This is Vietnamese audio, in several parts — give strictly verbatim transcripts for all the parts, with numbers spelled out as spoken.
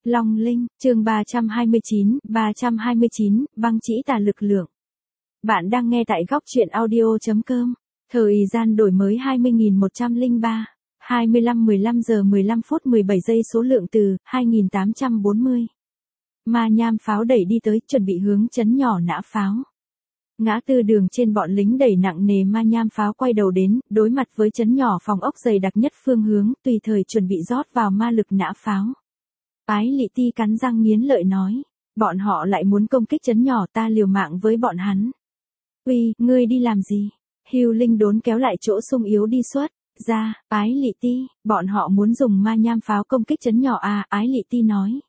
Long Linh, chương ba trăm hai mươi chín, ba trăm hai mươi chín, băng chỉ tà lực lượng. Bạn đang nghe tại góc truyện audio chấm com. Thời gian đổi mới hai mươi nghìn một trăm lẻ ba, hai mươi lăm mười lăm giờ mười lăm phút mười bảy giây số lượng từ hai nghìn tám trăm bốn mươi. Ma nham pháo đẩy đi tới, chuẩn bị hướng trấn nhỏ nã pháo. Ngã tư đường trên bọn lính đẩy nặng nề ma nham pháo quay đầu đến, đối mặt với trấn nhỏ phòng ốc dày đặc nhất phương hướng, tùy thời chuẩn bị rót vào ma lực nã pháo. Ái Lị Ti cắn răng nghiến lợi nói, bọn họ lại muốn công kích trấn nhỏ, ta liều mạng với bọn hắn. Uy, ngươi đi làm gì? Hưu Linh Đốn kéo lại chỗ sung yếu đi xuất ra. Ái Lị Ti, bọn họ muốn dùng ma nham pháo công kích trấn nhỏ à? Ái Lị Ti nói.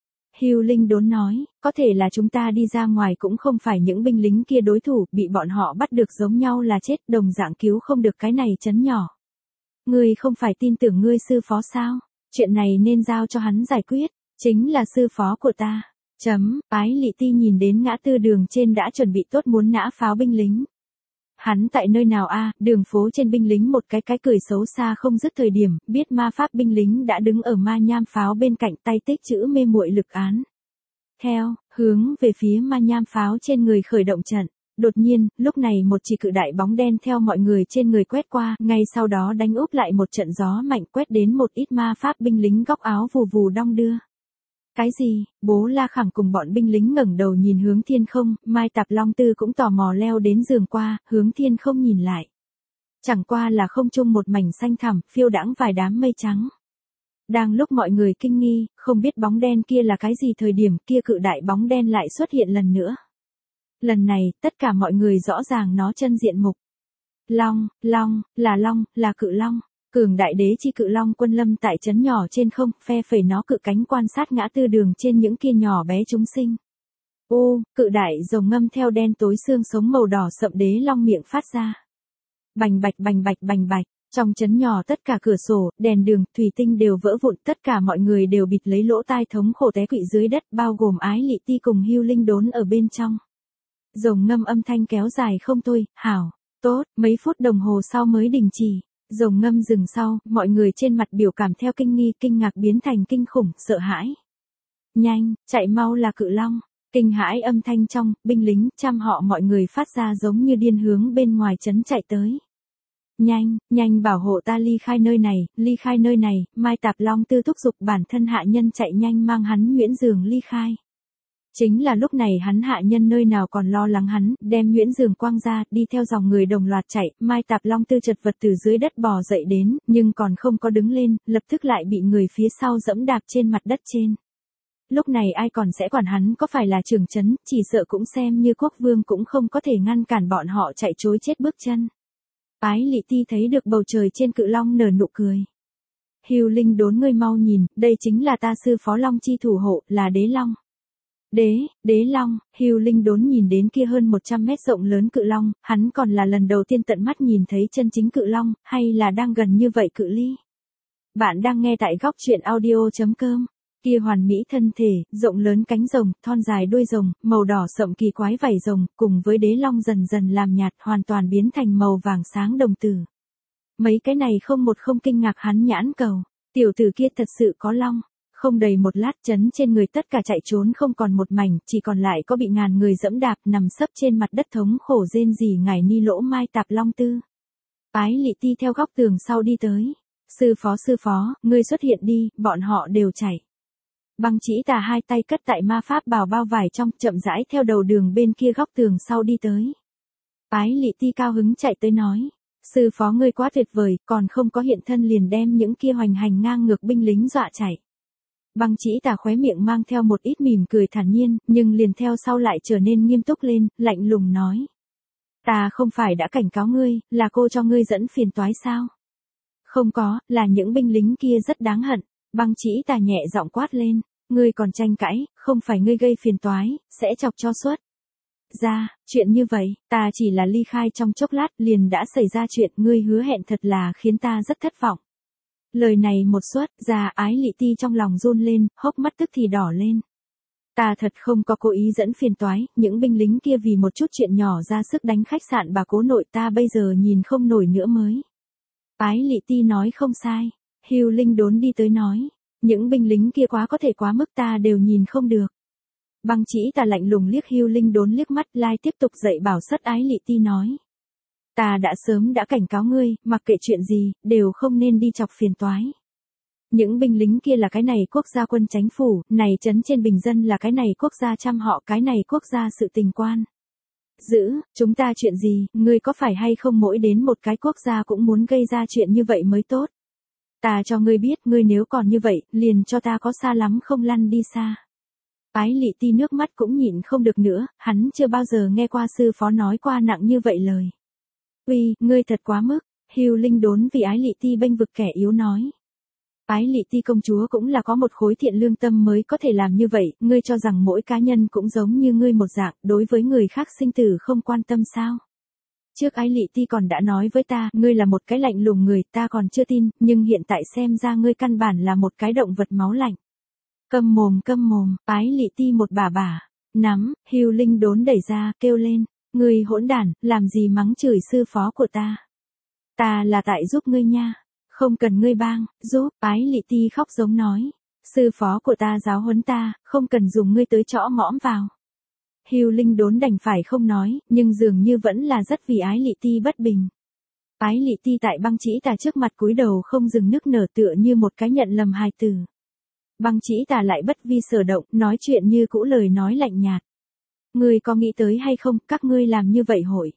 Hưu Linh Đốn nói, có thể là chúng ta đi ra ngoài cũng không phải những binh lính kia đối thủ, bị bọn họ bắt được giống nhau là chết, đồng dạng cứu không được cái này trấn nhỏ. Ngươi không phải tin tưởng ngươi sư phó sao? Chuyện này nên giao cho hắn giải quyết, chính là sư phó của ta. Chấm, Ái Lị Ti nhìn đến ngã tư đường trên đã chuẩn bị tốt muốn nã pháo binh lính. Hắn tại nơi nào a? À, đường phố trên binh lính một cái cái cười xấu xa không dứt thời điểm, biết ma pháp binh lính đã đứng ở ma nham pháo bên cạnh, tay tích chữ mê muội lực án. Theo, hướng về phía ma nham pháo trên người khởi động trận. Đột nhiên, lúc này một chỉ cự đại bóng đen theo mọi người trên người quét qua, ngay sau đó đánh úp lại một trận gió mạnh quét đến một ít ma pháp binh lính góc áo vù vù đong đưa. Cái gì? Bố La Khẳng cùng bọn binh lính ngẩng đầu nhìn hướng thiên không, Mai Tạp Long Tư cũng tò mò leo đến giường qua, hướng thiên không nhìn lại. Chẳng qua là không trung một mảnh xanh thẳm, phiêu đãng vài đám mây trắng. Đang lúc mọi người kinh nghi, không biết bóng đen kia là cái gì thời điểm, kia cự đại bóng đen lại xuất hiện lần nữa. Lần này, tất cả mọi người rõ ràng nó chân diện mục. Long, long, là long, là cự long. Cường đại đế chi cự long quân lâm tại trấn nhỏ trên không, phe phẩy nó cự cánh quan sát ngã tư đường trên những kia nhỏ bé chúng sinh. Ô, cự đại rồng ngâm theo đen tối xương sống màu đỏ sậm đế long miệng phát ra. Bành bạch bành bạch bành bạch, trong trấn nhỏ tất cả cửa sổ, đèn đường, thủy tinh đều vỡ vụn, tất cả mọi người đều bịt lấy lỗ tai thống khổ té quỵ dưới đất, bao gồm Ái Lị Ti cùng Hưu Linh Đốn ở bên trong. Rồng ngâm âm thanh kéo dài không thôi, hảo, tốt, mấy phút đồng hồ sau mới đình chỉ. Rồng ngâm dừng sau, mọi người trên mặt biểu cảm theo kinh nghi, kinh ngạc biến thành kinh khủng, sợ hãi. Nhanh, chạy mau là cự long. Kinh hãi âm thanh trong, binh lính, trăm họ mọi người phát ra giống như điên hướng bên ngoài trấn chạy tới. Nhanh, nhanh bảo hộ ta ly khai nơi này, ly khai nơi này, Mai Tạp Long Tư thúc giục bản thân hạ nhân chạy nhanh mang hắn Nguyễn Dường ly khai. Chính là lúc này hắn hạ nhân nơi nào còn lo lắng hắn, đem Nguyễn Dường quang ra, đi theo dòng người đồng loạt chạy, Mai Tạp Long Tư chật vật từ dưới đất bò dậy đến, nhưng còn không có đứng lên, lập tức lại bị người phía sau dẫm đạp trên mặt đất trên. Lúc này ai còn sẽ quản hắn có phải là trưởng trấn, chỉ sợ cũng xem như quốc vương cũng không có thể ngăn cản bọn họ chạy trối chết bước chân. Ái Lị Ti thấy được bầu trời trên cự long nở nụ cười. Hưu Linh Đốn, ngươi mau nhìn, đây chính là ta sư phó long chi thủ hộ, là đế long. Đế, đế long, Hưu Linh Đốn nhìn đến kia hơn một trăm mét rộng lớn cự long, hắn còn là lần đầu tiên tận mắt nhìn thấy chân chính cự long, hay là đang gần như vậy cự ly. Bạn đang nghe tại góc truyện audio chấm com. Kia hoàn mỹ thân thể, rộng lớn cánh rồng, thon dài đuôi rồng, màu đỏ sậm kỳ quái vảy rồng, cùng với đế long dần dần làm nhạt, hoàn toàn biến thành màu vàng sáng đồng tử. Mấy cái này không một không kinh ngạc hắn nhãn cầu, tiểu tử kia thật sự có long. Không đầy một lát chấn trên người tất cả chạy trốn không còn một mảnh, chỉ còn lại có bị ngàn người dẫm đạp nằm sấp trên mặt đất thống khổ rên rỉ ngải ni lỗ Mai Tạp Long Tư. Ái Lị Ti theo góc tường sau đi tới. Sư phó sư phó, ngươi xuất hiện đi, bọn họ đều chạy. Băng chỉ tà hai tay cất tại ma pháp bào bao vải trong, chậm rãi theo đầu đường bên kia góc tường sau đi tới. Ái Lị Ti cao hứng chạy tới nói. Sư phó ngươi quá tuyệt vời, còn không có hiện thân liền đem những kia hoành hành ngang ngược binh lính dọa chạy. Băng chỉ tà khóe miệng mang theo một ít mỉm cười thản nhiên, nhưng liền theo sau lại trở nên nghiêm túc lên, lạnh lùng nói. Ta không phải đã cảnh cáo ngươi, là cô cho ngươi dẫn phiền toái sao? Không có, là những binh lính kia rất đáng hận. Băng chỉ tà nhẹ giọng quát lên, ngươi còn tranh cãi, không phải ngươi gây phiền toái, sẽ chọc cho suốt. Ra, chuyện như vậy, ta chỉ là ly khai trong chốc lát, liền đã xảy ra chuyện, ngươi hứa hẹn thật là khiến ta rất thất vọng. Lời này một suất ra, Ái Lị Ti trong lòng run lên, hốc mắt tức thì đỏ lên. Ta thật không có cố ý dẫn phiền toái, những binh lính kia vì một chút chuyện nhỏ ra sức đánh khách sạn bà cố nội ta bây giờ nhìn không nổi nữa mới. Ái Lị Ti nói không sai. Hưu Linh Đốn đi tới nói. những binh lính kia quá có thể quá mức ta đều nhìn không được. Băng Chỉ Tà lạnh lùng liếc Hưu Linh Đốn liếc mắt, lai tiếp tục dạy bảo Sất Ái Lị Ti nói. Ta đã sớm đã cảnh cáo ngươi, mặc kệ chuyện gì, đều không nên đi chọc phiền toái. Những binh lính kia là cái này quốc gia quân chánh phủ, này trấn trên bình dân là cái này quốc gia trăm họ, cái này quốc gia sự tình quan. Giữ, chúng ta chuyện gì, ngươi có phải hay không mỗi đến một cái quốc gia cũng muốn gây ra chuyện như vậy mới tốt. Ta cho ngươi biết, ngươi nếu còn như vậy, liền cho ta có xa lắm không lăn đi xa. Ái Lị Ti nước mắt cũng nhịn không được nữa, hắn chưa bao giờ nghe qua sư phó nói qua nặng như vậy lời. Uy, ngươi thật quá mức, Hưu Linh Đốn vì Ái Lị Ti bênh vực kẻ yếu nói. Ái Lị Ti công chúa cũng là có một khối thiện lương tâm mới có thể làm như vậy, ngươi cho rằng mỗi cá nhân cũng giống như ngươi một dạng, đối với người khác sinh tử không quan tâm sao? Trước Ái Lị Ti còn đã nói với ta, ngươi là một cái lạnh lùng người, ta còn chưa tin, nhưng hiện tại xem ra ngươi căn bản là một cái động vật máu lạnh. Câm mồm câm mồm, Ái Lị Ti một bà bả, nắm, Hưu Linh Đốn đẩy ra, kêu lên, ngươi hỗn đản, làm gì mắng chửi sư phó của ta? Ta là tại giúp ngươi nha. Không cần ngươi bang, giúp, Ái Lị Ti khóc giống nói. Sư phó của ta giáo huấn ta, không cần dùng ngươi tới chõ mõm vào. Hưu Linh Đốn đành phải không nói, nhưng dường như vẫn là rất vì Ái Lị Ti bất bình. Ái Lị Ti tại Băng Chỉ Tà trước mặt cúi đầu không dừng nức nở tựa như một cái nhận lầm hài tử. Băng Chỉ Tà lại bất vi sở động, nói chuyện như cũ lời nói lạnh nhạt. Ngươi có nghĩ tới hay không, các ngươi làm như vậy hội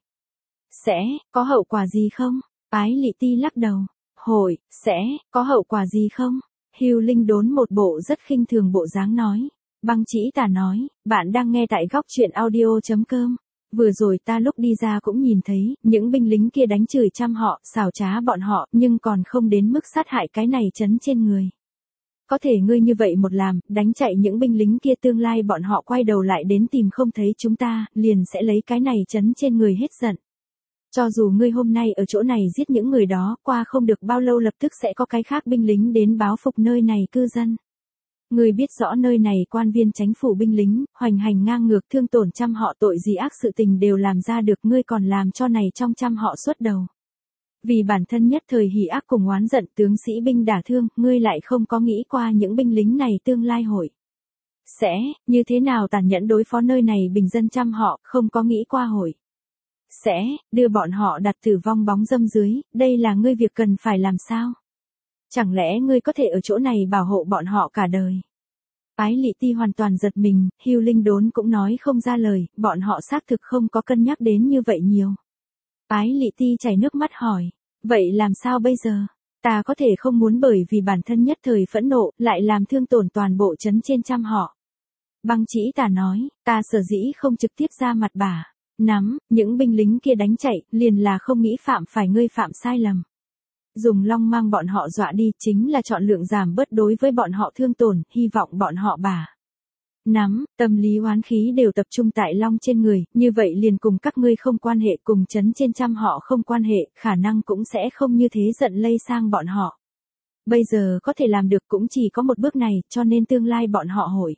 sẽ có hậu quả gì không? Ái Lị Ti lắc đầu. Hội, sẽ, có hậu quả gì không? Hưu Linh Đốn một bộ rất khinh thường bộ dáng nói. Băng Chỉ Tà nói, bạn đang nghe tại góc truyện audio.com. Vừa rồi ta lúc đi ra cũng nhìn thấy, những binh lính kia đánh chửi trăm họ, xảo trá bọn họ, nhưng còn không đến mức sát hại cái này trấn trên người. Có thể ngươi như vậy một làm, đánh chạy những binh lính kia tương lai bọn họ quay đầu lại đến tìm không thấy chúng ta, liền sẽ lấy cái này trấn trên người hết giận. Cho dù ngươi hôm nay ở chỗ này giết những người đó, qua không được bao lâu lập tức sẽ có cái khác binh lính đến báo phục nơi này cư dân. Ngươi biết rõ nơi này quan viên chánh phủ binh lính, hoành hành ngang ngược thương tổn trăm họ, tội gì ác sự tình đều làm ra được, ngươi còn làm cho này trong trăm họ xuất đầu. Vì bản thân nhất thời hỉ ác cùng oán giận tướng sĩ binh đả thương, ngươi lại không có nghĩ qua những binh lính này tương lai hội sẽ như thế nào tàn nhẫn đối phó nơi này bình dân trăm họ, không có nghĩ qua hội sẽ đưa bọn họ đặt tử vong bóng dâm dưới, đây là ngươi việc cần phải làm sao? Chẳng lẽ ngươi có thể ở chỗ này bảo hộ bọn họ cả đời? Ái Lị Ti hoàn toàn giật mình, Hưu Linh Đốn cũng nói không ra lời, bọn họ xác thực không có cân nhắc đến như vậy nhiều. Ái Lị Ti chảy nước mắt hỏi, vậy làm sao bây giờ? Ta có thể không muốn bởi vì bản thân nhất thời phẫn nộ, lại làm thương tổn toàn bộ trấn trên trăm họ. Băng Chỉ Tà nói, ta sở dĩ không trực tiếp ra mặt bả. Nắm, những binh lính kia đánh chạy, liền là không nghĩ phạm phải ngươi phạm sai lầm. Dùng long mang bọn họ dọa đi, chính là chọn lượng giảm bớt đối với bọn họ thương tổn, hy vọng bọn họ bả. Nắm, tâm lý oán khí đều tập trung tại long trên người, như vậy liền cùng các ngươi không quan hệ, cùng chấn trên trăm họ không quan hệ, khả năng cũng sẽ không như thế giận lây sang bọn họ. Bây giờ có thể làm được cũng chỉ có một bước này, cho nên tương lai bọn họ hội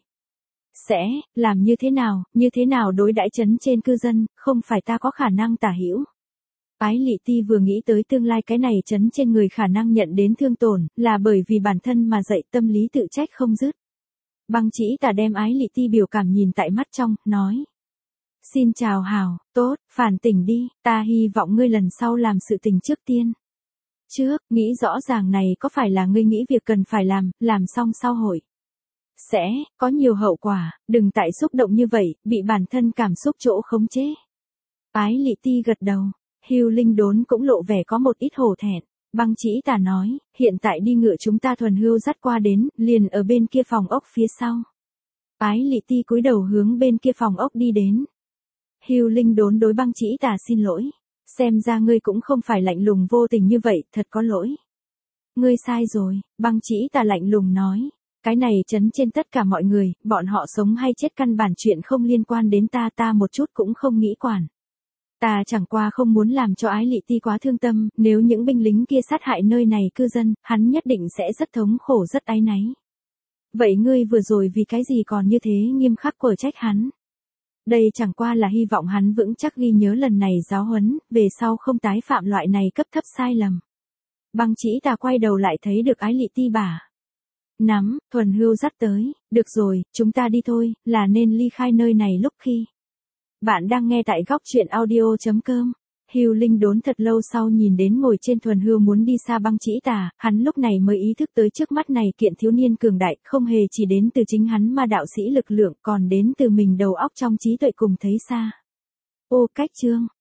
sẽ làm như thế nào, như thế nào đối đãi trấn trên cư dân, không phải ta có khả năng tả hữu. Ái Lị Ti vừa nghĩ tới tương lai cái này trấn trên người khả năng nhận đến thương tổn, là bởi vì bản thân mà dậy, tâm lý tự trách không dứt. Băng Chỉ Tà đem Ái Lị Ti biểu cảm nhìn tại mắt trong, nói. Xin chào hảo, tốt, phản tỉnh đi, ta hy vọng ngươi lần sau làm sự tình trước tiên. Trước, nghĩ rõ ràng này có phải là ngươi nghĩ việc cần phải làm, làm xong sau hội sẽ có nhiều hậu quả, đừng tại xúc động như vậy, bị bản thân cảm xúc chỗ khống chế. Ái Lị Ti gật đầu, Hưu Linh Đốn cũng lộ vẻ có một ít hổ thẹn. Băng Chỉ Tà nói, hiện tại đi ngựa chúng ta thuần hưu dắt qua đến, liền ở bên kia phòng ốc phía sau. Ái Lị Ti cúi đầu hướng bên kia phòng ốc đi đến. Hưu Linh Đốn đối Băng Chỉ Tà xin lỗi. Xem ra ngươi cũng không phải lạnh lùng vô tình như vậy, thật có lỗi. Ngươi sai rồi, Băng Chỉ Tà lạnh lùng nói. Cái này chấn trên tất cả mọi người, bọn họ sống hay chết căn bản chuyện không liên quan đến ta, ta một chút cũng không nghĩ quản. Ta chẳng qua không muốn làm cho Ái Lị Ti quá thương tâm, nếu những binh lính kia sát hại nơi này cư dân, hắn nhất định sẽ rất thống khổ rất áy náy. Vậy ngươi vừa rồi vì cái gì còn như thế nghiêm khắc quở trách hắn? Đây chẳng qua là hy vọng hắn vững chắc ghi nhớ lần này giáo huấn, về sau không tái phạm loại này cấp thấp sai lầm. Băng Chỉ Tà quay đầu lại thấy được Ái Lị Ti bả Nắm, Thuần Hưu dắt tới, được rồi, chúng ta đi thôi, là nên ly khai nơi này lúc khi. Bạn đang nghe tại góc chuyện audio.com. Hưu Linh đốn thật lâu sau nhìn đến ngồi trên Thuần Hưu muốn đi xa Băng Chỉ Tà, hắn lúc này mới ý thức tới trước mắt này kiện thiếu niên cường đại, không hề chỉ đến từ chính hắn mà đạo sĩ lực lượng, còn đến từ mình đầu óc trong trí tuệ cùng thấy xa. Ô cách chương,